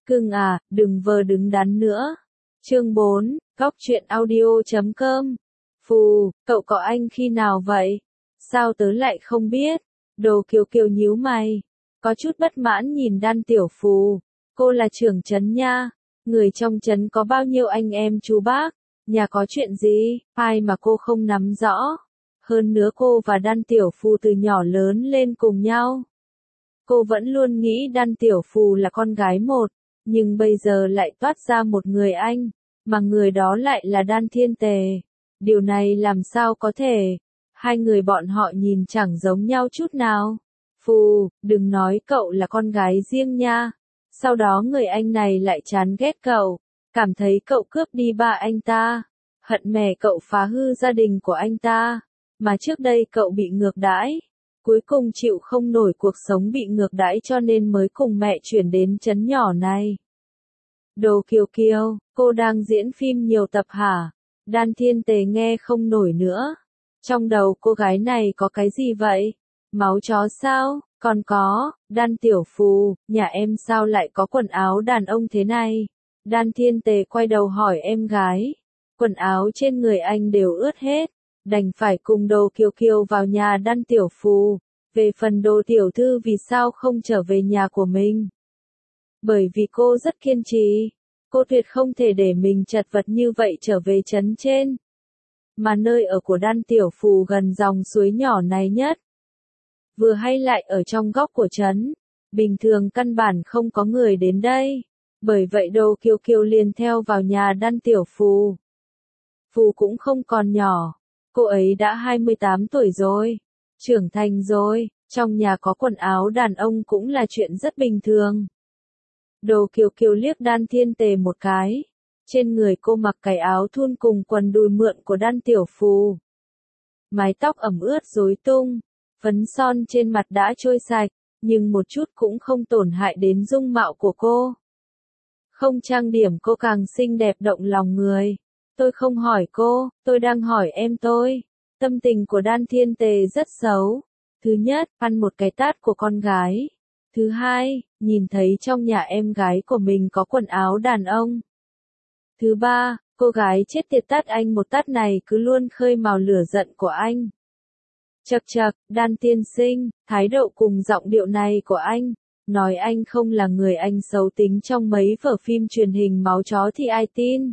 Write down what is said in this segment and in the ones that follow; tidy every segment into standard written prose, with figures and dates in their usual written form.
Cưng à, đừng vờ đứng đắn nữa. Chương 4, Góc truyện audio.com. Phù, cậu có anh khi nào vậy? Sao tớ lại không biết? Đồ Kiều Kiều nhíu mày, có chút bất mãn nhìn Đan Tiểu Phù. Cô là trưởng trấn nha, người trong trấn có bao nhiêu anh em chú bác, nhà có chuyện gì, ai mà cô không nắm rõ. Hơn nữa cô và Đan Tiểu Phù từ nhỏ lớn lên cùng nhau. Cô vẫn luôn nghĩ Đan Tiểu Phù là con gái một, nhưng bây giờ lại toát ra một người anh, mà người đó lại là Đan Thiên Tề. Điều này làm sao có thể? Hai người bọn họ nhìn chẳng giống nhau chút nào. Phù, đừng nói cậu là con gái riêng nha. Sau đó người anh này lại chán ghét cậu, cảm thấy cậu cướp đi ba anh ta, hận mẹ cậu phá hư gia đình của anh ta, mà trước đây cậu bị ngược đãi, cuối cùng chịu không nổi cuộc sống bị ngược đãi cho nên mới cùng mẹ chuyển đến trấn nhỏ này. Đồ Kiều Kiều, cô đang diễn phim nhiều tập hả? Đan Thiên Tề nghe không nổi nữa. Trong đầu cô gái này có cái gì vậy? Máu chó sao? Còn có, Đan Tiểu Phù, nhà em sao lại có quần áo đàn ông thế này? Đan Thiên Tề quay đầu hỏi em gái. Quần áo trên người anh đều ướt hết, đành phải cùng Đồ Kiều Kiều vào nhà Đan Tiểu Phù. Về phần Đồ Tiểu Thư vì sao không trở về nhà của mình? Bởi vì cô rất kiên trì, cô tuyệt không thể để mình chật vật như vậy trở về trấn trên. Mà nơi ở của Đan Tiểu Phù gần dòng suối nhỏ này nhất. Vừa hay lại ở trong góc của trấn, bình thường căn bản không có người đến đây. Bởi vậy Đồ Kiều Kiều liền theo vào nhà Đan Tiểu Phù. Phù cũng không còn nhỏ, cô ấy đã 28 tuổi rồi, trưởng thành rồi, trong nhà có quần áo đàn ông cũng là chuyện rất bình thường. Đồ Kiều Kiều liếc Đan Thiên Tề một cái, trên người cô mặc cái áo thun cùng quần đùi mượn của Đan Tiểu Phù. Mái tóc ẩm ướt rối tung, phấn son trên mặt đã trôi sạch, nhưng một chút cũng không tổn hại đến dung mạo của cô. Không trang điểm cô càng xinh đẹp động lòng người. Tôi không hỏi cô, tôi đang hỏi em tôi. Tâm tình của Đan Thiên Tề rất xấu. Thứ nhất, ăn một cái tát của con gái. Thứ hai, nhìn thấy trong nhà em gái của mình có quần áo đàn ông. Thứ ba, cô gái chết tiệt tát anh một tát này cứ luôn khơi mào lửa giận của anh. Chậc chậc, Đan tiên sinh, thái độ cùng giọng điệu này của anh, nói anh không là người anh xấu tính trong mấy vở phim truyền hình máu chó thì ai tin.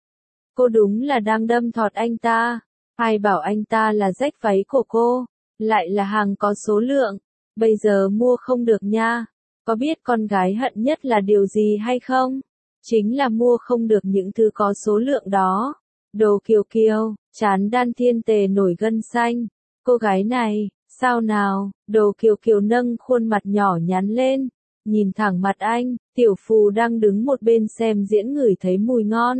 Cô đúng là đang đâm thọt anh ta, ai bảo anh ta là rách váy của cô, lại là hàng có số lượng, bây giờ mua không được nha. Có biết con gái hận nhất là điều gì hay không? Chính là mua không được những thứ có số lượng đó. Đồ Kiều Kiều, chán Đan Thiên Tề nổi gân xanh. Cô gái này, sao nào? Đồ Kiều Kiều nâng khuôn mặt nhỏ nhắn lên, nhìn thẳng mặt anh. Tiểu Phù đang đứng một bên xem diễn ngửi thấy mùi ngon.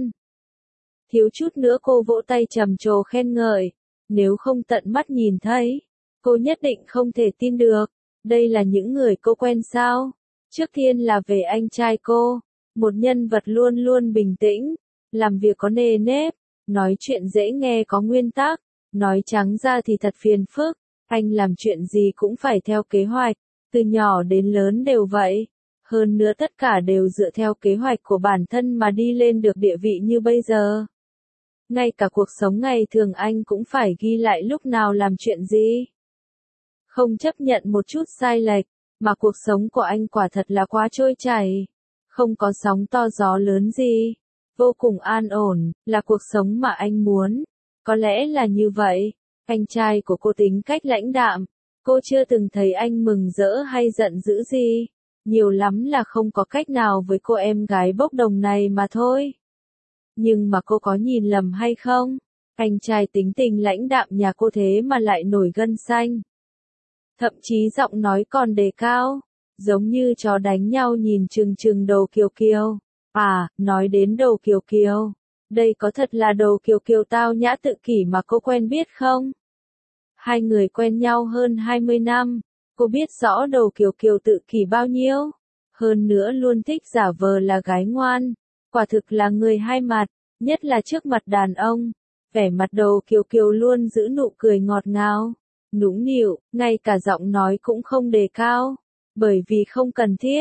Thiếu chút nữa cô vỗ tay trầm trồ khen ngợi. Nếu không tận mắt nhìn thấy, cô nhất định không thể tin được. Đây là những người cô quen sao? Trước tiên là về anh trai cô, một nhân vật luôn luôn bình tĩnh, làm việc có nề nếp, nói chuyện dễ nghe có nguyên tắc, nói trắng ra thì thật phiền phức. Anh làm chuyện gì cũng phải theo kế hoạch, từ nhỏ đến lớn đều vậy. Hơn nữa tất cả đều dựa theo kế hoạch của bản thân mà đi lên được địa vị như bây giờ. Ngay cả cuộc sống ngày thường anh cũng phải ghi lại lúc nào làm chuyện gì. Không chấp nhận một chút sai lệch, mà cuộc sống của anh quả thật là quá trôi chảy. Không có sóng to gió lớn gì. Vô cùng an ổn, là cuộc sống mà anh muốn. Có lẽ là như vậy. Anh trai của cô tính cách lãnh đạm. Cô chưa từng thấy anh mừng rỡ hay giận dữ gì. Nhiều lắm là không có cách nào với cô em gái bốc đồng này mà thôi. Nhưng mà cô có nhìn lầm hay không? Anh trai tính tình lãnh đạm nhà cô thế mà lại nổi gân xanh. Thậm chí giọng nói còn đề cao, giống như chó đánh nhau nhìn chừng chừng Đồ Kiều Kiều. À, nói đến Đồ Kiều Kiều, đây có thật là Đồ Kiều Kiều tao nhã tự kỷ mà cô quen biết không? Hai người quen nhau hơn 20 năm, cô biết rõ Đồ Kiều Kiều tự kỷ bao nhiêu. Hơn nữa luôn thích giả vờ là gái ngoan, quả thực là người hai mặt, nhất là trước mặt đàn ông. Vẻ mặt Đồ Kiều Kiều luôn giữ nụ cười ngọt ngào, nũng nịu, ngay cả giọng nói cũng không đề cao, bởi vì không cần thiết.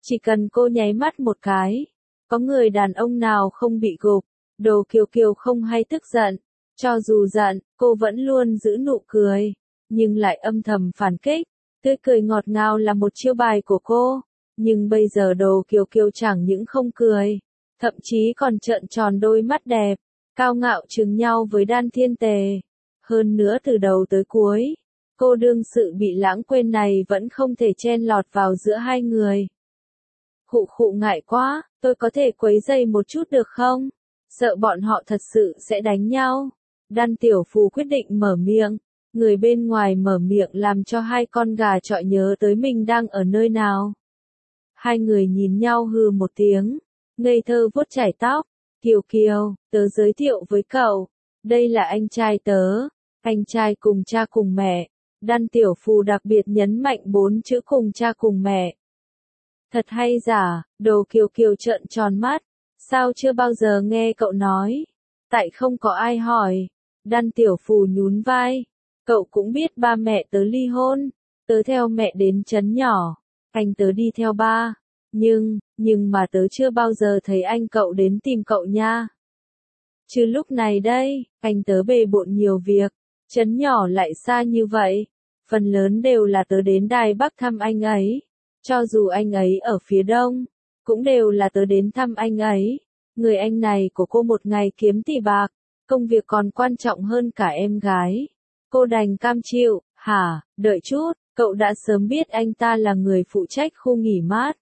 Chỉ cần cô nháy mắt một cái, có người đàn ông nào không bị gục. Đồ Kiều Kiều không hay tức giận, cho dù giận, cô vẫn luôn giữ nụ cười, nhưng lại âm thầm phản kích. Tươi cười ngọt ngào là một chiêu bài của cô, nhưng bây giờ Đồ Kiều Kiều chẳng những không cười, thậm chí còn trợn tròn đôi mắt đẹp, cao ngạo chừng nhau với Đan Thiên Tề. Hơn nữa từ đầu tới cuối, cô đương sự bị lãng quên này vẫn không thể chen lọt vào giữa hai người. Khụ khụ ngại quá, tôi có thể quấy rầy một chút được không? Sợ bọn họ thật sự sẽ đánh nhau. Đan Tiểu Phù quyết định mở miệng. Người bên ngoài mở miệng làm cho hai con gà chọi nhớ tới mình đang ở nơi nào. Hai người nhìn nhau hừ một tiếng, ngây thơ vuốt chải tóc. Kiều Kiều, tớ giới thiệu với cậu, đây là anh trai tớ, anh trai cùng cha cùng mẹ. Đan Tiểu Phù đặc biệt nhấn mạnh 4 chữ cùng cha cùng mẹ. Thật hay giả, Đồ Kiều Kiều trợn tròn mắt, sao chưa bao giờ nghe cậu nói? Tại không có ai hỏi. Đan Tiểu Phù nhún vai, cậu cũng biết ba mẹ tớ ly hôn, tớ theo mẹ đến trấn nhỏ, anh tớ đi theo ba, nhưng mà tớ chưa bao giờ thấy anh cậu đến tìm cậu nha. Chứ lúc này đây, anh tớ bề bộn nhiều việc, trấn nhỏ lại xa như vậy, phần lớn đều là tớ đến Đài Bắc thăm anh ấy. Cho dù anh ấy ở phía đông, cũng đều là tớ đến thăm anh ấy. Người anh này của cô một ngày kiếm tỷ bạc, công việc còn quan trọng hơn cả em gái. Cô đành cam chịu. Hả, đợi chút, cậu đã sớm biết anh ta là người phụ trách khu nghỉ mát.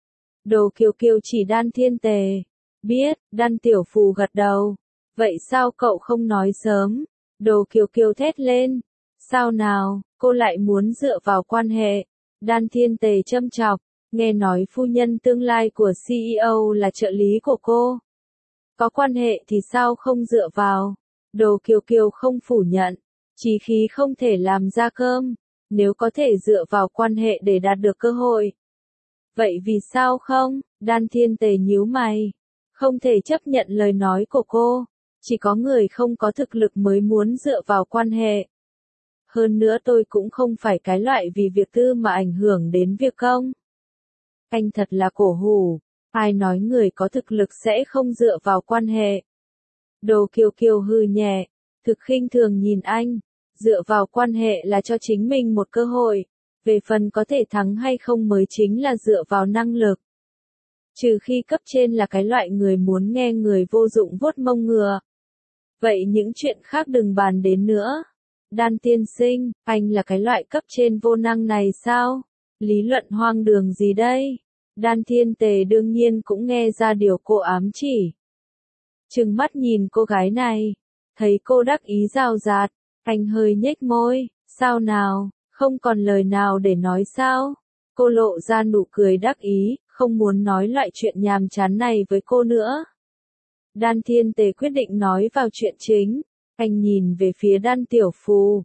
Đồ Kiều Kiều chỉ Đan Thiên Tề. Biết, Đan Tiểu Phù gật đầu. Vậy sao cậu không nói sớm? Đồ Kiều Kiều thét lên. Sao nào, cô lại muốn dựa vào quan hệ? Đan Thiên Tề châm chọc, nghe nói phu nhân tương lai của CEO là trợ lý của cô. Có quan hệ thì sao không dựa vào? Đồ Kiều Kiều không phủ nhận, chí khí không thể làm ra cơm, nếu có thể dựa vào quan hệ để đạt được cơ hội. Vậy vì sao không? Đan Thiên Tề nhíu mày, không thể chấp nhận lời nói của cô, chỉ có người không có thực lực mới muốn dựa vào quan hệ. Hơn nữa tôi cũng không phải cái loại vì việc tư mà ảnh hưởng đến việc công. Anh thật là cổ hủ, ai nói người có thực lực sẽ không dựa vào quan hệ. Đồ Kiều Kiều hừ nhẹ, thực khinh thường nhìn anh, dựa vào quan hệ là cho chính mình một cơ hội, về phần có thể thắng hay không mới chính là dựa vào năng lực. Trừ khi cấp trên là cái loại người muốn nghe người vô dụng vuốt mông ngựa. Vậy những chuyện khác đừng bàn đến nữa. Đan tiên sinh, anh là cái loại cấp trên vô năng này sao? Lý luận hoang đường gì đây? Đan Thiên Tề đương nhiên cũng nghe ra điều cô ám chỉ. Trừng mắt nhìn cô gái này, thấy cô đắc ý rào rạt, anh hơi nhếch môi, sao nào, không còn lời nào để nói sao? Cô lộ ra nụ cười đắc ý, không muốn nói loại chuyện nhàm chán này với cô nữa. Đan Thiên Tề quyết định nói vào chuyện chính. Anh nhìn về phía Đan Tiểu Phù,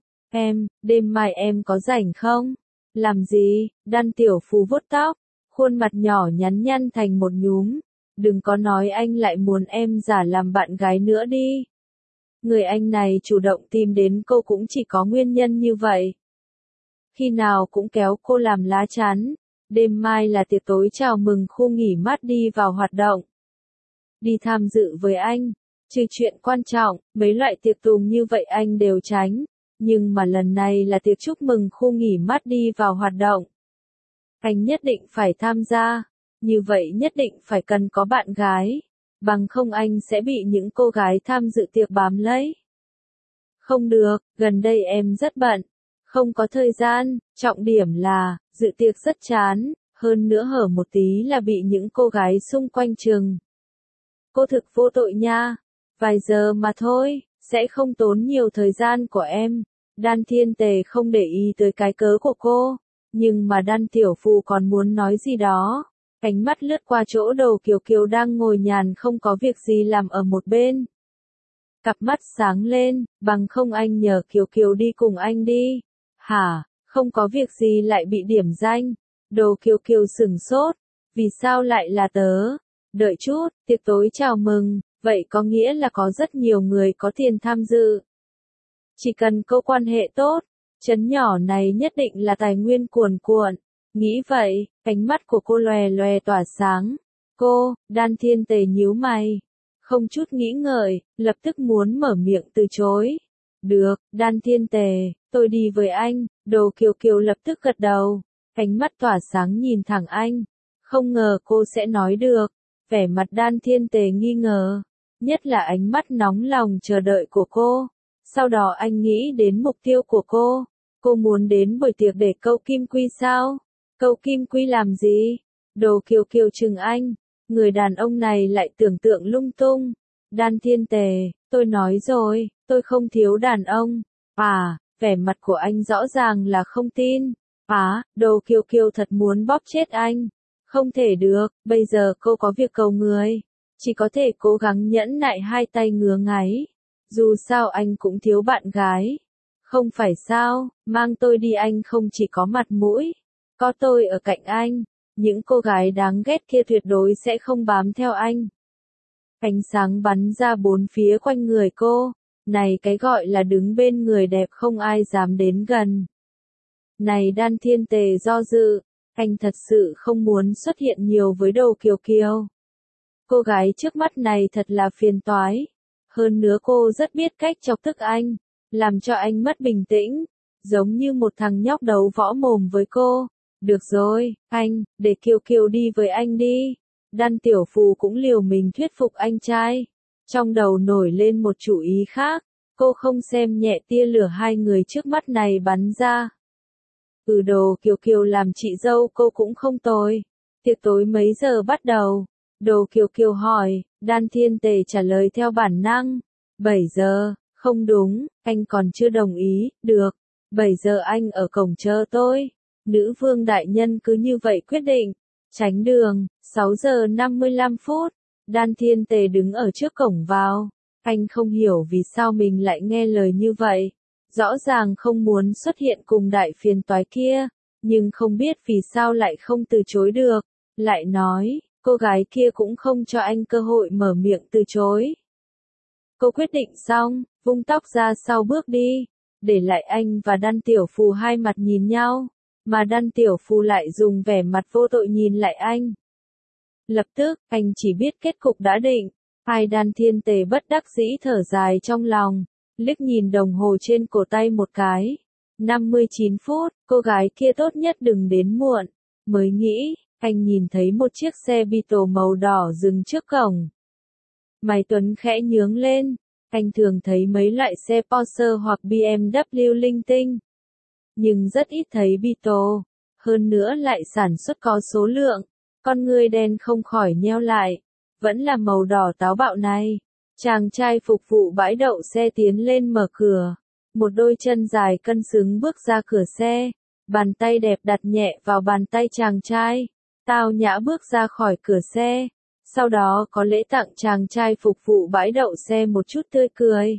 đêm mai em có rảnh không? Làm gì? Đan Tiểu Phù vuốt tóc, khuôn mặt nhỏ nhắn nhăn thành một nhúm. Đừng có nói anh lại muốn em giả làm bạn gái nữa đi. Người anh này chủ động tìm đến cô cũng chỉ có nguyên nhân như vậy. Khi nào cũng kéo cô làm lá chắn. Đêm mai là tiệc tối chào mừng khu nghỉ mát đi vào hoạt động. Đi tham dự với anh. Trừ chuyện quan trọng, mấy loại tiệc tùng như vậy anh đều tránh, nhưng mà lần này là tiệc chúc mừng khu nghỉ mát đi vào hoạt động. Anh nhất định phải tham gia, như vậy nhất định phải cần có bạn gái, bằng không anh sẽ bị những cô gái tham dự tiệc bám lấy. Không được, gần đây em rất bận, không có thời gian, trọng điểm là, dự tiệc rất chán, hơn nữa hở một tí là bị những cô gái xung quanh chừng. Cô thực vô tội nha. Vài giờ mà thôi, sẽ không tốn nhiều thời gian của em. Đan Thiên Tề không để ý tới cái cớ của cô, nhưng mà Đan Tiểu Phù còn muốn nói gì đó. Ánh mắt lướt qua chỗ Đồ Kiều Kiều đang ngồi nhàn không có việc gì làm ở một bên. Cặp mắt sáng lên, bằng không anh nhờ Kiều Kiều đi cùng anh đi. Hả, không có việc gì lại bị điểm danh. Đồ Kiều Kiều sửng sốt, vì sao lại là tớ? Đợi chút, tiệc tối chào mừng. Vậy có nghĩa là có rất nhiều người có tiền tham dự. Chỉ cần câu quan hệ tốt, trấn nhỏ này nhất định là tài nguyên cuồn cuộn. Nghĩ vậy, ánh mắt của cô lòe lòe tỏa sáng. Cô, Đan Thiên Tề nhíu mày. Không chút nghĩ ngợi, lập tức muốn mở miệng từ chối. Được, Đan Thiên Tề, tôi đi với anh. Đồ Kiều Kiều lập tức gật đầu. Ánh mắt tỏa sáng nhìn thẳng anh. Không ngờ cô sẽ nói được. Vẻ mặt Đan Thiên Tề nghi ngờ. Nhất là ánh mắt nóng lòng chờ đợi của cô. Sau đó anh nghĩ đến mục tiêu của cô. Cô muốn đến buổi tiệc để câu kim quy sao? Câu kim quy làm gì? Đồ Kiều Kiều chừng anh. Người đàn ông này lại tưởng tượng lung tung. Đan Thiên Tề, tôi nói rồi, tôi không thiếu đàn ông. À, vẻ mặt của anh rõ ràng là không tin. Đồ Kiều Kiều thật muốn bóp chết anh. Không thể được, bây giờ cô có việc cầu người. Chỉ có thể cố gắng nhẫn nại hai tay ngứa ngáy. Dù sao anh cũng thiếu bạn gái. Không phải sao, mang tôi đi anh không chỉ có mặt mũi. Có tôi ở cạnh anh. Những cô gái đáng ghét kia tuyệt đối sẽ không bám theo anh. Ánh sáng bắn ra bốn phía quanh người cô. Này cái gọi là đứng bên người đẹp không ai dám đến gần. Này Đan Thiên Tề do dự. Anh thật sự không muốn xuất hiện nhiều với Đồ Kiều Kiều. Cô gái trước mắt này thật là phiền toái. Hơn nữa cô rất biết cách chọc tức anh. Làm cho anh mất bình tĩnh. Giống như một thằng nhóc đấu võ mồm với cô. Được rồi, anh, để Kiều Kiều đi với anh đi. Đan Tiểu Phù cũng liều mình thuyết phục anh trai. Trong đầu nổi lên một chủ ý khác. Cô không xem nhẹ tia lửa hai người trước mắt này bắn ra. Đồ Kiều Kiều làm chị dâu cô cũng không tồi. Tiệc tối mấy giờ bắt đầu? Đồ Kiều Kiều hỏi. Đan Thiên Tề trả lời theo bản năng. 7 giờ, không đúng, anh còn chưa đồng ý. Được, 7 giờ anh ở cổng chờ tôi. Nữ vương đại nhân cứ như vậy quyết định. Tránh đường, 6 giờ 55 phút. Đan Thiên Tề đứng ở trước cổng vào. Anh không hiểu vì sao mình lại nghe lời như vậy. Rõ ràng không muốn xuất hiện cùng đại phiền toái kia. Nhưng không biết vì sao lại không từ chối được. Lại nói, cô gái kia cũng không cho anh cơ hội mở miệng từ chối. Cô quyết định xong, vung tóc ra sau bước đi. Để lại anh và Đan Tiểu Phù hai mặt nhìn nhau. Mà Đan Tiểu Phù lại dùng vẻ mặt vô tội nhìn lại anh. Lập tức, anh chỉ biết kết cục đã định. Đan Thiên Tề bất đắc dĩ thở dài trong lòng. Liếc nhìn đồng hồ trên cổ tay một cái. 59 phút, cô gái kia tốt nhất đừng đến muộn. Mới nghĩ, anh nhìn thấy một chiếc xe Beetle màu đỏ dừng trước cổng. Mày Tuấn khẽ nhướng lên. Anh thường thấy mấy loại xe Porsche hoặc BMW linh tinh. Nhưng rất ít thấy Beetle. Hơn nữa lại sản xuất có số lượng. Con người đen không khỏi nheo lại. Vẫn là màu đỏ táo bạo này. Chàng trai phục vụ bãi đậu xe tiến lên mở cửa. Một đôi chân dài cân xứng bước ra cửa xe. Bàn tay đẹp đặt nhẹ vào bàn tay chàng trai. Tao nhã bước ra khỏi cửa xe. Sau đó có lễ tặng chàng trai phục vụ bãi đậu xe một chút tươi cười.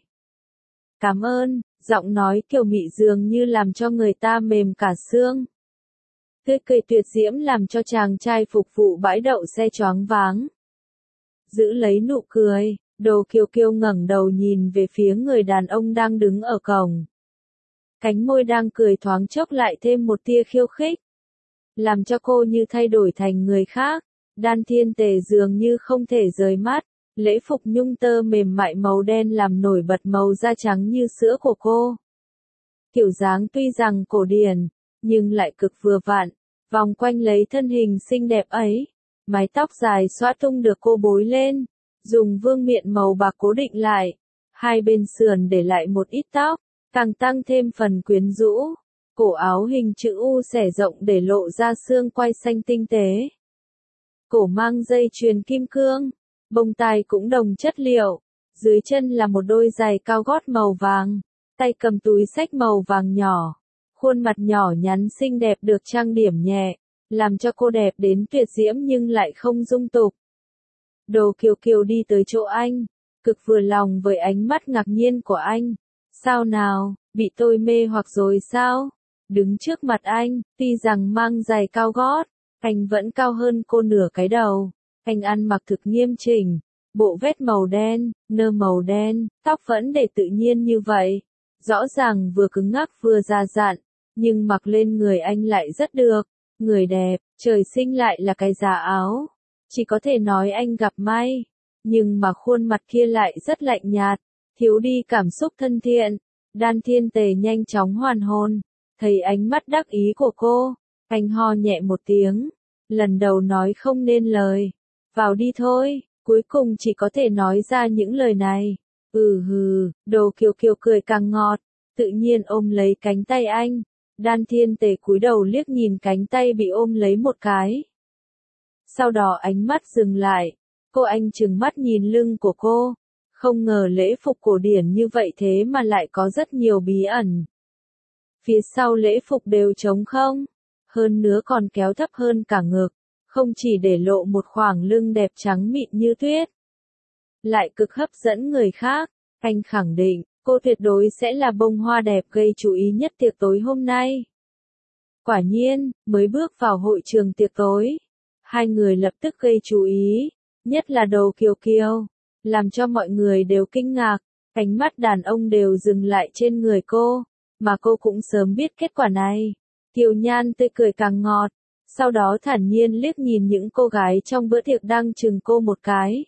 Cảm ơn, giọng nói kiều mị dường như làm cho người ta mềm cả xương. Tươi cười tuyệt diễm làm cho chàng trai phục vụ bãi đậu xe choáng váng. Giữ lấy nụ cười, Đồ Kiều Kiều ngẩng đầu nhìn về phía người đàn ông đang đứng ở cổng. Cánh môi đang cười thoáng chốc lại thêm một tia khiêu khích. Làm cho cô như thay đổi thành người khác. Đan Thiên Tề dường như không thể rời mắt. Lễ phục nhung tơ mềm mại màu đen làm nổi bật màu da trắng như sữa của cô. Kiểu dáng tuy rằng cổ điển, nhưng lại cực vừa vặn, vòng quanh lấy thân hình xinh đẹp ấy. Mái tóc dài xõa tung được cô bối lên, dùng vương miện màu bạc cố định lại. Hai bên sườn để lại một ít tóc, càng tăng thêm phần quyến rũ. Cổ áo hình chữ U xẻ rộng để lộ ra xương quai xanh tinh tế. Cổ mang dây chuyền kim cương, bông tai cũng đồng chất liệu. Dưới chân là một đôi giày cao gót màu vàng, tay cầm túi xách màu vàng nhỏ. Khuôn mặt nhỏ nhắn xinh đẹp được trang điểm nhẹ, làm cho cô đẹp đến tuyệt diễm nhưng lại không dung tục. Đồ Kiều Kiều đi tới chỗ anh, cực vừa lòng với ánh mắt ngạc nhiên của anh. Sao nào, bị tôi mê hoặc rồi sao? Đứng trước mặt anh, tuy rằng mang giày cao gót, anh vẫn cao hơn cô nửa cái đầu. Anh ăn mặc thực nghiêm chỉnh, bộ vest màu đen, nơ màu đen, tóc vẫn để tự nhiên như vậy. Rõ ràng vừa cứng ngắc vừa già dặn, nhưng mặc lên người anh lại rất được. Người đẹp, trời sinh lại là cái giá áo. Chỉ có thể nói anh gặp may. Nhưng mà khuôn mặt kia lại rất lạnh nhạt, thiếu đi cảm xúc thân thiện. Đan Thiên Tề nhanh chóng hoàn hồn, thấy ánh mắt đắc ý của cô, anh ho nhẹ một tiếng, lần đầu nói không nên lời. Vào đi thôi, cuối cùng chỉ có thể nói ra những lời này. Hừ, Đồ Kiều Kiều cười càng ngọt, tự nhiên ôm lấy cánh tay anh. Đan Thiên Tề cúi đầu liếc nhìn cánh tay bị ôm lấy một cái. Sau đó ánh mắt dừng lại, anh trừng mắt nhìn lưng của cô. Không ngờ lễ phục cổ điển như vậy thế mà lại có rất nhiều bí ẩn. Phía sau lễ phục đều trống không, hơn nữa còn kéo thấp hơn cả ngực, không chỉ để lộ một khoảng lưng đẹp trắng mịn như tuyết, lại cực hấp dẫn người khác. Anh khẳng định, cô tuyệt đối sẽ là bông hoa đẹp gây chú ý nhất tiệc tối hôm nay. Quả nhiên, mới bước vào hội trường tiệc tối, hai người lập tức gây chú ý, nhất là Đồ Kiều Kiều, làm cho mọi người đều kinh ngạc, ánh mắt đàn ông đều dừng lại trên người cô, mà cô cũng sớm biết kết quả này. Kiều Nhan tươi cười càng ngọt, sau đó thản nhiên liếc nhìn những cô gái trong bữa tiệc đang chừng cô một cái.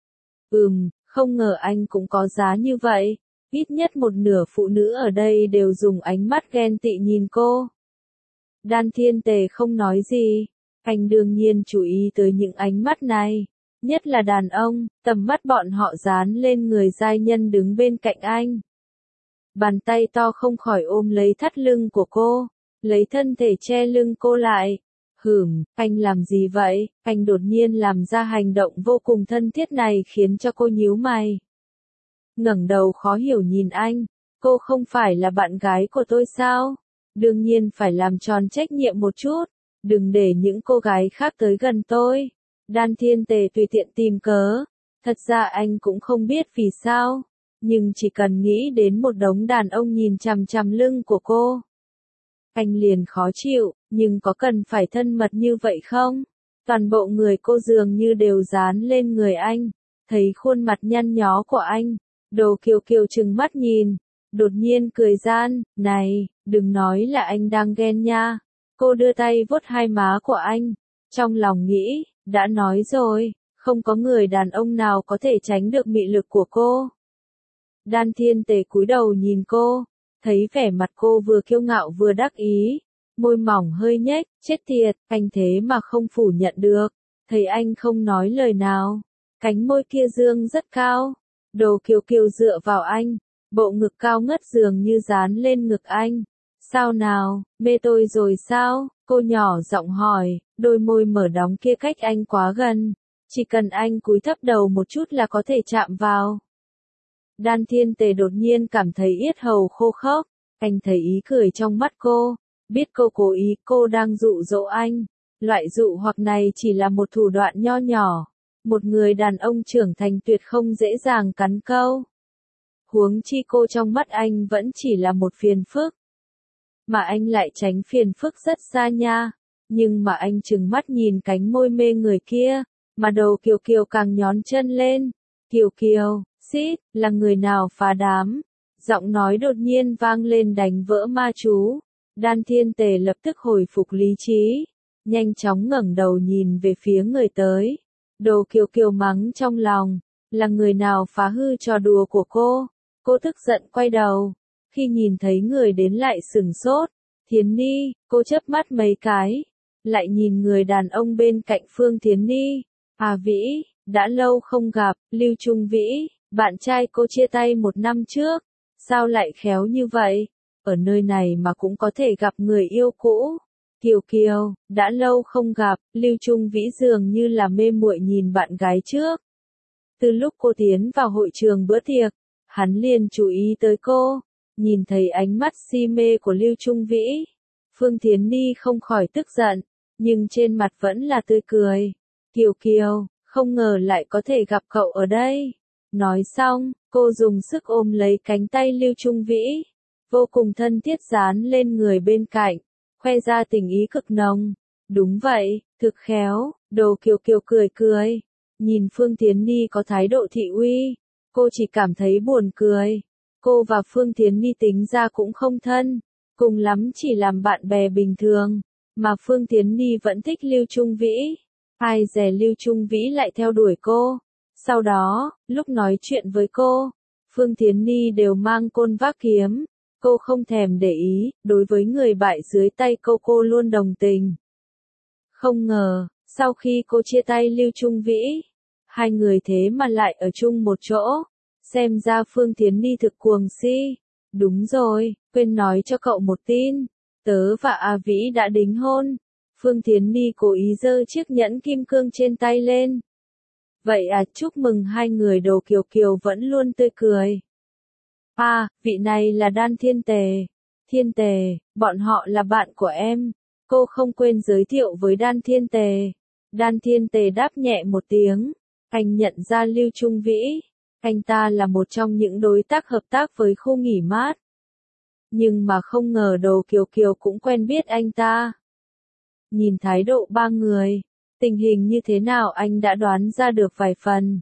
Không ngờ anh cũng có giá như vậy, ít nhất một nửa phụ nữ ở đây đều dùng ánh mắt ghen tị nhìn cô. Đan Thiên Tề không nói gì, anh đương nhiên chú ý tới những ánh mắt này, nhất là đàn ông, tầm mắt bọn họ dán lên người giai nhân đứng bên cạnh anh. Bàn tay to không khỏi ôm lấy thắt lưng của cô, lấy thân thể che lưng cô lại. Anh làm gì vậy? Anh đột nhiên làm ra hành động vô cùng thân thiết này khiến cho cô nhíu mày. Ngẩng đầu khó hiểu nhìn anh, cô không phải là bạn gái của tôi sao? Đương nhiên phải làm tròn trách nhiệm một chút, đừng để những cô gái khác tới gần tôi. Đan Thiên Tề tùy tiện tìm cớ, thật ra anh cũng không biết vì sao, nhưng chỉ cần nghĩ đến một đống đàn ông nhìn chằm chằm lưng của cô, anh liền khó chịu, nhưng có cần phải thân mật như vậy không? Toàn bộ người cô dường như đều dán lên người anh, thấy khuôn mặt nhăn nhó của anh, Đồ Kiều Kiều trừng mắt nhìn, đột nhiên cười gian, này, đừng nói là anh đang ghen nha. Cô đưa tay vuốt hai má của anh, trong lòng nghĩ, đã nói rồi, không có người đàn ông nào có thể tránh được mị lực của cô. Đan Thiên Tề cúi đầu nhìn cô, thấy vẻ mặt cô vừa kiêu ngạo vừa đắc ý, môi mỏng hơi nhếch, chết tiệt, anh thế mà không phủ nhận được. Thấy anh không nói lời nào, cánh môi kia dương rất cao, Đồ Kiều Kiều dựa vào anh, bộ ngực cao ngất dường như dán lên ngực anh. Sao nào, mê tôi rồi sao? Cô nhỏ giọng hỏi, đôi môi mở đóng kia cách anh quá gần, chỉ cần anh cúi thấp đầu một chút là có thể chạm vào. Đan Thiên Tề đột nhiên cảm thấy yết hầu khô khốc, anh thấy ý cười trong mắt cô, biết cô cố ý, cô đang dụ dỗ anh. Loại dụ hoặc này chỉ là một thủ đoạn nho nhỏ, một người đàn ông trưởng thành tuyệt không dễ dàng cắn câu. Huống chi cô trong mắt anh vẫn chỉ là một phiền phức, mà anh lại tránh phiền phức rất xa nha. Nhưng mà anh trừng mắt nhìn cánh môi mê người kia, mà Đồ Kiều Kiều càng nhón chân lên. Kiều Kiều, xít, là người nào phá đám? Giọng nói đột nhiên vang lên đánh vỡ ma chú. Đan Thiên Tề lập tức hồi phục lý trí, nhanh chóng ngẩng đầu nhìn về phía người tới. Đồ Kiều Kiều mắng trong lòng, là người nào phá hư trò đùa của cô? Cô tức giận quay đầu, khi nhìn thấy người đến lại sửng sốt. Thiến Ni, cô chớp mắt mấy cái, lại nhìn người đàn ông bên cạnh Phương Thiến Ni. À Vĩ, đã lâu không gặp, Lưu Trung Vĩ, bạn trai cô chia tay 1 năm trước, sao lại khéo như vậy? Ở nơi này mà cũng có thể gặp người yêu cũ. Kiều Kiều, đã lâu không gặp, Lưu Trung Vĩ dường như là mê muội nhìn bạn gái trước. Từ lúc cô tiến vào hội trường bữa tiệc, hắn liền chú ý tới cô, nhìn thấy ánh mắt si mê của Lưu Trung Vĩ. Phương Thiến Ni không khỏi tức giận, nhưng trên mặt vẫn là tươi cười. Kiều Kiều, không ngờ lại có thể gặp cậu ở đây. Nói xong, cô dùng sức ôm lấy cánh tay Lưu Trung Vĩ, vô cùng thân thiết dán lên người bên cạnh, khoe ra tình ý cực nồng. Đúng vậy, thực khéo, Đồ Kiều Kiều cười cười, nhìn Phương Thiến Ni có thái độ thị uy, cô chỉ cảm thấy buồn cười. Cô và Phương Thiến Ni tính ra cũng không thân, cùng lắm chỉ làm bạn bè bình thường, Mà Phương Tiến Ni vẫn thích Lưu Trung Vĩ. Ai dè Lưu Trung Vĩ lại theo đuổi cô. Sau đó, lúc nói chuyện với cô, Phương Tiến Ni đều mang côn vác kiếm. Cô không thèm để ý, đối với người bại dưới tay cô luôn đồng tình. Không ngờ, sau khi cô chia tay Lưu Trung Vĩ, hai người thế mà lại ở chung một chỗ. Xem ra Phương Tiến Ni thực cuồng si. Đúng rồi, quên nói cho cậu một tin. Tớ và A Vĩ đã đính hôn. Phương Tiến Ni cố ý giơ chiếc nhẫn kim cương trên tay lên. Vậy à, chúc mừng hai người. Đồ Kiều Kiều vẫn luôn tươi cười. À, vị này là Đan Thiên Tề. Thiên Tề, bọn họ là bạn của em. Cô không quên giới thiệu với Đan Thiên Tề. Đan Thiên Tề đáp nhẹ một tiếng. Anh nhận ra Lưu Trung Vĩ. Anh ta là một trong những đối tác hợp tác với khu nghỉ mát. Nhưng mà không ngờ Đồ Kiều Kiều cũng quen biết anh ta. Nhìn thái độ ba người, tình hình như thế nào anh đã đoán ra được vài phần.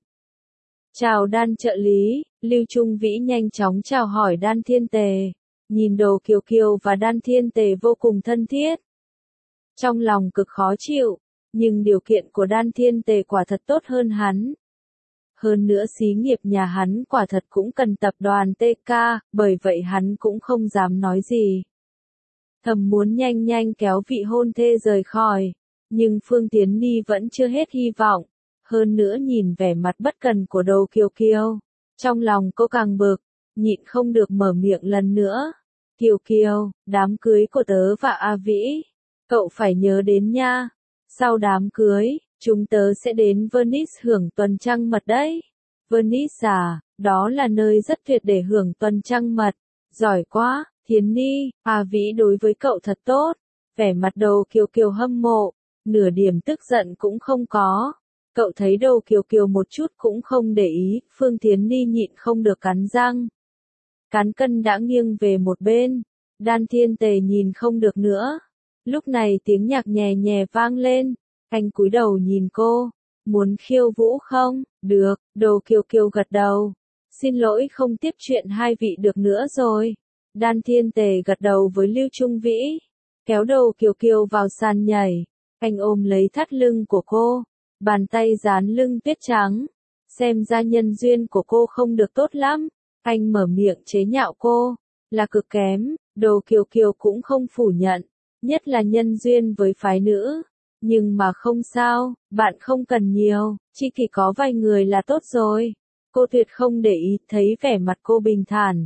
Chào Đan trợ lý, Lưu Trung Vĩ nhanh chóng chào hỏi Đan Thiên Tề. Nhìn Đồ Kiều Kiều và Đan Thiên Tề vô cùng thân thiết. Trong lòng cực khó chịu, nhưng điều kiện của Đan Thiên Tề quả thật tốt hơn hắn. Hơn nữa xí nghiệp nhà hắn quả thật cũng cần tập đoàn TK, bởi vậy hắn cũng không dám nói gì. Thầm muốn nhanh nhanh kéo vị hôn thê rời khỏi, nhưng Phương Tiến Ni vẫn chưa hết hy vọng. Hơn nữa nhìn vẻ mặt bất cần của Đồ Kiều Kiều, trong lòng cô càng bực, nhịn không được mở miệng lần nữa. Kiều Kiều, đám cưới của tớ và A Vĩ, cậu phải nhớ đến nha. Sau đám cưới, chúng tớ sẽ đến Venice hưởng tuần trăng mật đấy. Venice à, đó là nơi rất tuyệt để hưởng tuần trăng mật. Giỏi quá, Thiến Ni, A Vĩ đối với cậu thật tốt. Vẻ mặt Đồ Kiều Kiều hâm mộ, nửa điểm tức giận cũng không có. Cậu thấy Đồ Kiều Kiều một chút cũng không để ý, Phương Thiến Ni nhịn không được cắn răng. Cán cân đã nghiêng về một bên, Đan Thiên Tề nhìn không được nữa. Lúc này tiếng nhạc nhẹ nhẹ vang lên, anh cúi đầu nhìn cô, muốn khiêu vũ không? Được, Đồ Kiều Kiều gật đầu. Xin lỗi không tiếp chuyện hai vị được nữa rồi. Đan Thiên Tề gật đầu với Lưu Trung Vĩ, kéo Đồ Kiều Kiều vào sàn nhảy. Anh ôm lấy thắt lưng của cô, bàn tay dán lưng tuyết trắng. Xem ra nhân duyên của cô không được tốt lắm. Anh mở miệng chế nhạo cô, là cực kém. Đồ Kiều Kiều cũng không phủ nhận, nhất là nhân duyên với phái nữ. Nhưng mà không sao, bạn không cần nhiều, chỉ có vài người là tốt rồi. Cô tuyệt không để ý, thấy vẻ mặt cô bình thản.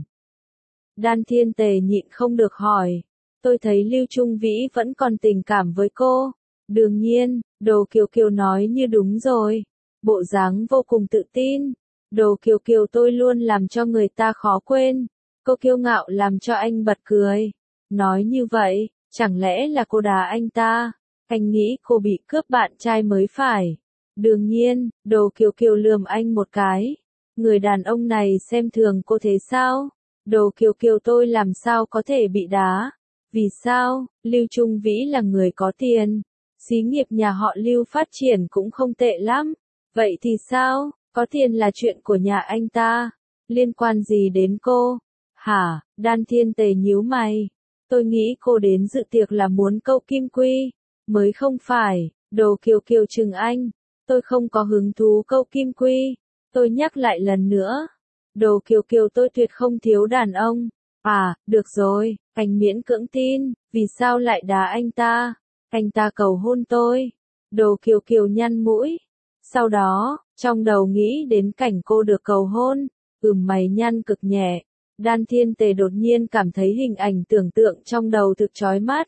Đan Thiên Tề nhịn không được hỏi, tôi thấy Lưu Trung Vĩ vẫn còn tình cảm với cô. Đương nhiên, Đồ Kiều Kiều nói như đúng rồi, bộ dáng vô cùng tự tin. Đồ Kiều Kiều tôi luôn làm cho người ta khó quên. Cô kiêu ngạo làm cho anh bật cười. Nói như vậy, chẳng lẽ là cô đá anh ta? Anh nghĩ cô bị cướp bạn trai mới phải. Đương nhiên, Đồ Kiều Kiều lườm anh một cái. Người đàn ông này xem thường cô thế sao? Đồ Kiều Kiều tôi làm sao có thể bị đá? Vì sao? Lưu Trung Vĩ là người có tiền. Xí nghiệp nhà họ Lưu phát triển cũng không tệ lắm. Vậy thì sao? Có tiền là chuyện của nhà anh ta. Liên quan gì đến cô? Hả? Đan Thiên Tề nhíu mày. Tôi nghĩ cô đến dự tiệc là muốn câu kim quy. Mới không phải. Đồ Kiều Kiều chừng anh. Tôi không có hứng thú câu kim quy. Tôi nhắc lại lần nữa. Đồ Kiều Kiều tôi tuyệt không thiếu đàn ông. À, được rồi, anh miễn cưỡng tin. Vì sao lại đá anh ta? Anh ta cầu hôn tôi. Đồ Kiều Kiều nhăn mũi. Sau đó, trong đầu nghĩ đến cảnh cô được cầu hôn. Mày nhăn cực nhẹ. Đan Thiên Tề đột nhiên cảm thấy hình ảnh tưởng tượng trong đầu thực chói mắt.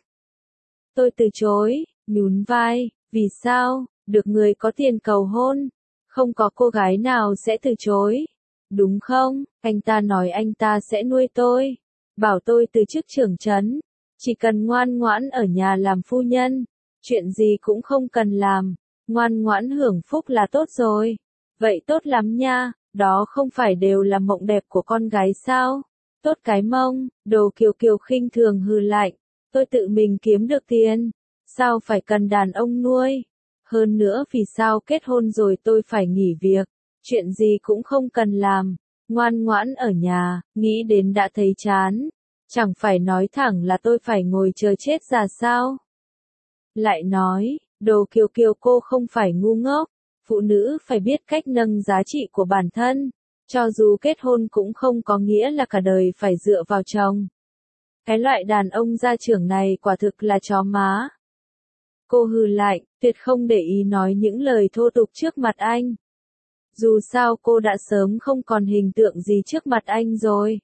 Tôi từ chối, nhún vai. Vì sao? Được người có tiền cầu hôn. Không có cô gái nào sẽ từ chối. Đúng không? Anh ta nói anh ta sẽ nuôi tôi. Bảo tôi từ chức trưởng trấn. Chỉ cần ngoan ngoãn ở nhà làm phu nhân. Chuyện gì cũng không cần làm. Ngoan ngoãn hưởng phúc là tốt rồi. Vậy tốt lắm nha. Đó không phải đều là mộng đẹp của con gái sao? Tốt cái mông. Đồ Kiều Kiều khinh thường hừ lạnh. Tôi tự mình kiếm được tiền. Sao phải cần đàn ông nuôi? Hơn nữa vì sao kết hôn rồi tôi phải nghỉ việc? Chuyện gì cũng không cần làm. Ngoan ngoãn ở nhà, nghĩ đến đã thấy chán. Chẳng phải nói thẳng là tôi phải ngồi chờ chết già sao? Lại nói, Đồ Kiều Kiều cô không phải ngu ngốc, phụ nữ phải biết cách nâng giá trị của bản thân, cho dù kết hôn cũng không có nghĩa là cả đời phải dựa vào chồng. Cái loại đàn ông gia trưởng này quả thực là chó má. Cô hừ lạnh, tuyệt không để ý nói những lời thô tục trước mặt anh. Dù sao cô đã sớm không còn hình tượng gì trước mặt anh rồi.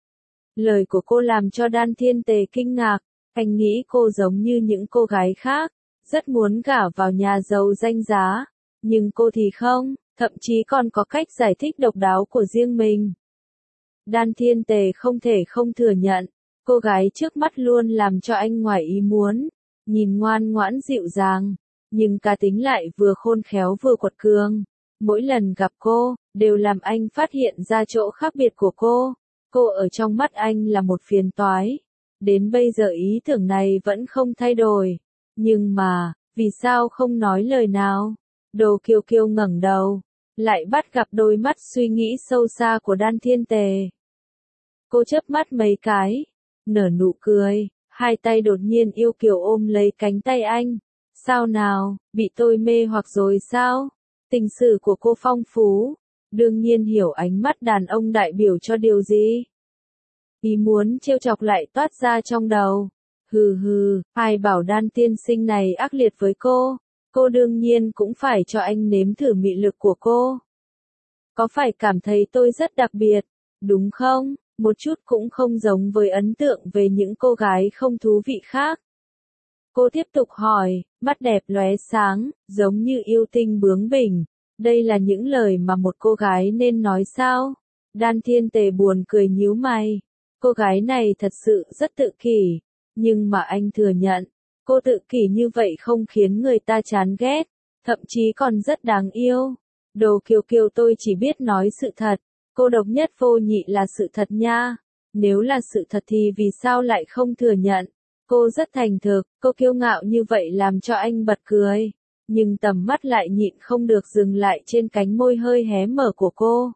Lời của cô làm cho Đan Thiên Tề kinh ngạc, anh nghĩ cô giống như những cô gái khác, rất muốn gả vào nhà giàu danh giá, nhưng cô thì không, thậm chí còn có cách giải thích độc đáo của riêng mình. Đan Thiên Tề không thể không thừa nhận, cô gái trước mắt luôn làm cho anh ngoài ý muốn, nhìn ngoan ngoãn dịu dàng, nhưng cá tính lại vừa khôn khéo vừa quật cường. Mỗi lần gặp cô, đều làm anh phát hiện ra chỗ khác biệt của cô. Cô ở trong mắt anh là một phiền toái. Đến bây giờ ý tưởng này vẫn không thay đổi. Nhưng mà, vì sao không nói lời nào? Đồ Kiều Kiều ngẩng đầu, lại bắt gặp đôi mắt suy nghĩ sâu xa của Đan Thiên Tề. Cô chớp mắt mấy cái, nở nụ cười, hai tay đột nhiên yêu kiều ôm lấy cánh tay anh. Sao nào, bị tôi mê hoặc rồi sao? Tình sử của cô phong phú, đương nhiên hiểu ánh mắt đàn ông đại biểu cho điều gì. Ý muốn trêu chọc lại toát ra trong đầu. Hừ hừ, ai bảo Đan tiên sinh này ác liệt với cô đương nhiên cũng phải cho anh nếm thử mị lực của cô. Có phải cảm thấy tôi rất đặc biệt, đúng không? Một chút cũng không giống với ấn tượng về những cô gái không thú vị khác. Cô tiếp tục hỏi, mắt đẹp lóe sáng, giống như yêu tinh bướng bỉnh. Đây là những lời mà một cô gái nên nói sao? Đan Thiên Tề buồn cười nhíu mày. Cô gái này thật sự rất tự kỷ. Nhưng mà anh thừa nhận, cô tự kỷ như vậy không khiến người ta chán ghét, thậm chí còn rất đáng yêu. Đồ Kiều Kiều tôi chỉ biết nói sự thật. Cô độc nhất vô nhị là sự thật nha. Nếu là sự thật thì vì sao lại không thừa nhận? Cô rất thành thực, cô kiêu ngạo như vậy làm cho anh bật cười. Nhưng tầm mắt lại nhịn không được dừng lại trên cánh môi hơi hé mở của cô.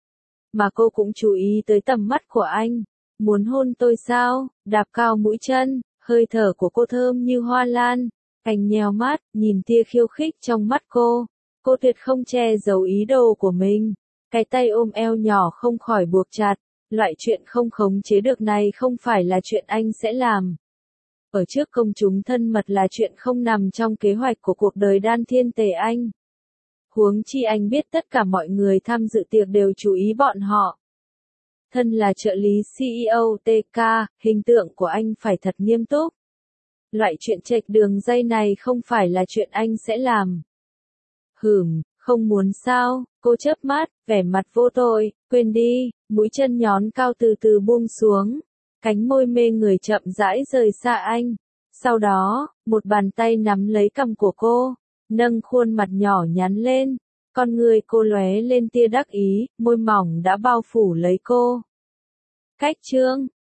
Mà cô cũng chú ý tới tầm mắt của anh. Muốn hôn tôi sao? Đạp cao mũi chân, hơi thở của cô thơm như hoa lan. Anh nheo mắt, nhìn tia khiêu khích trong mắt cô. Cô tuyệt không che giấu ý đồ của mình. Cái tay ôm eo nhỏ không khỏi buộc chặt. Loại chuyện không khống chế được này không phải là chuyện anh sẽ làm. Ở trước công chúng thân mật là chuyện không nằm trong kế hoạch của cuộc đời Đan Thiên Tề anh. Huống chi anh biết tất cả mọi người tham dự tiệc đều chú ý bọn họ. Thân là trợ lý CEO TK, hình tượng của anh phải thật nghiêm túc. Loại chuyện chệch đường dây này không phải là chuyện anh sẽ làm. Không muốn sao? Cô chớp mắt, vẻ mặt vô tội, quên đi, mũi chân nhón cao từ từ buông xuống. Cánh môi mê người chậm rãi rời xa anh. Sau đó, một bàn tay nắm lấy cằm của cô, nâng khuôn mặt nhỏ nhắn lên. Con người cô lóe lên tia đắc ý, môi mỏng đã bao phủ lấy cô. Cách chương